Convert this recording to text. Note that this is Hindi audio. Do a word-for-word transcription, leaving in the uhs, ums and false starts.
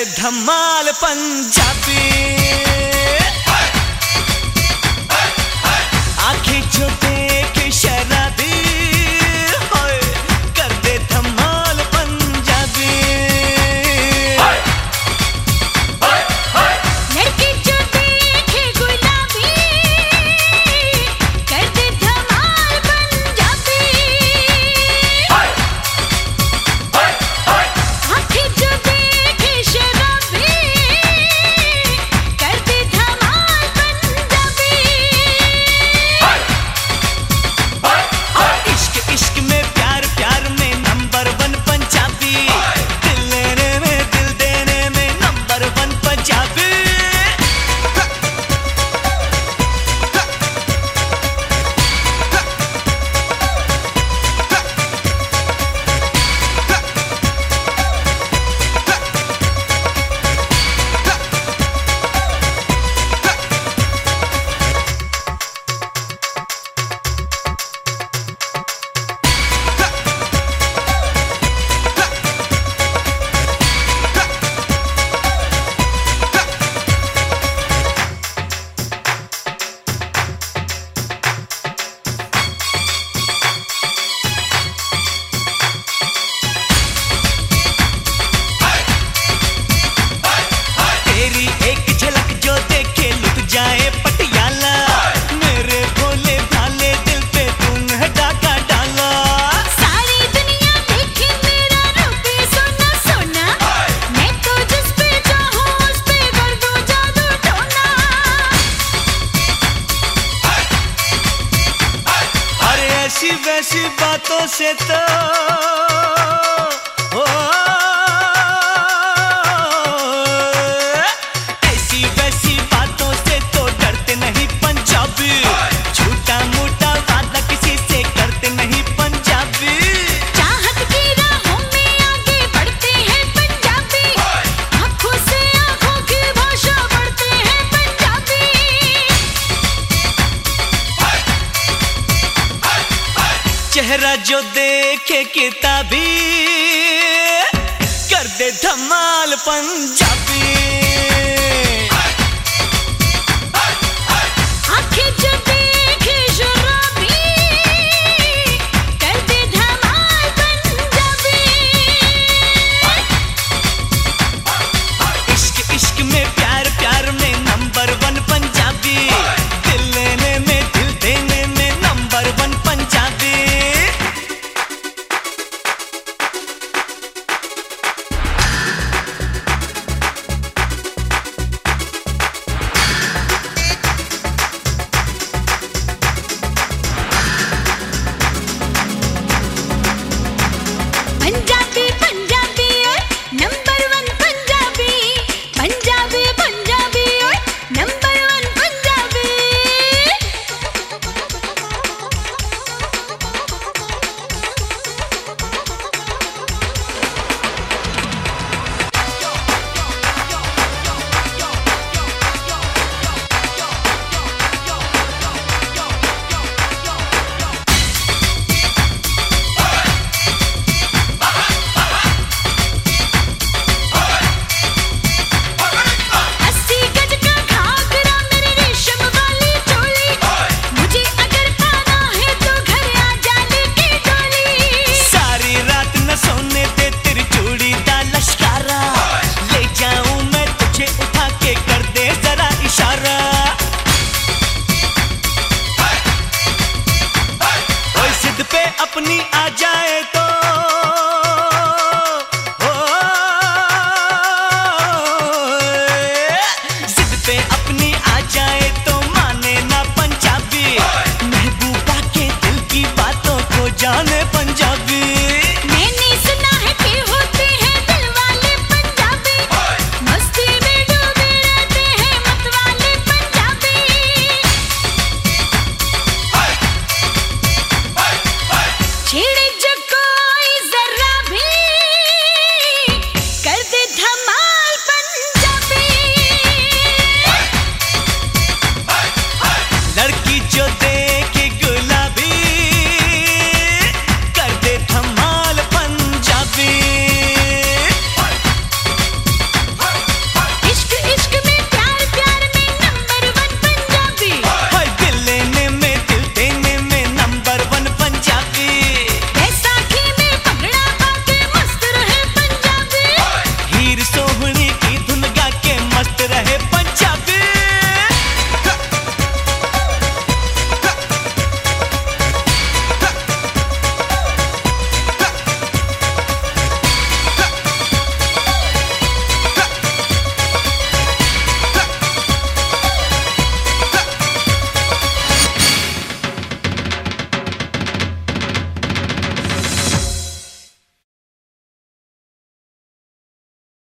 धमाल पंजाबी। आंखें जो देखे शराबी, कर दे धमाल पंजाबी। लड़के जो देखे गुलाबी, कर दे धमाल पंजाबी। आंखें जो देखे शराबी, कर दे धमाल पंजाबी। इश्क इश्क में प्यार प्यार में नंबर वन पंजाबी। दिल लेने में दिल देने में नंबर वन पंजाबी। तेरी एक झलक जो देखे लुट जाए पटियाला। मेरे भोले भाले दिल पे तूने डाका डाला। सारी दुनिया देखे मेरा रूप सोना सोना, मैं तो जिस पे चाहूं उस पे कर दूं जादू टोना। अरे ऐसी वैसी बातों से तो ओ, ऐसी वैसी बातों से तो डरते नहीं पंजाबी। झूठा मूठा वादा किसी से करते नहीं पंजाबी। चाहत की राहों में आगे बढ़ते हैं पंजाबी, आंखों से आंखों की भाषा बढ़ते हैं पंजाबी। चेहरा जो देखे किताबी, कर दे धमाल पंजाबी। आंखें जो देखे शराबी, कर दे धमाल पंजाबी। इश्क इश्क में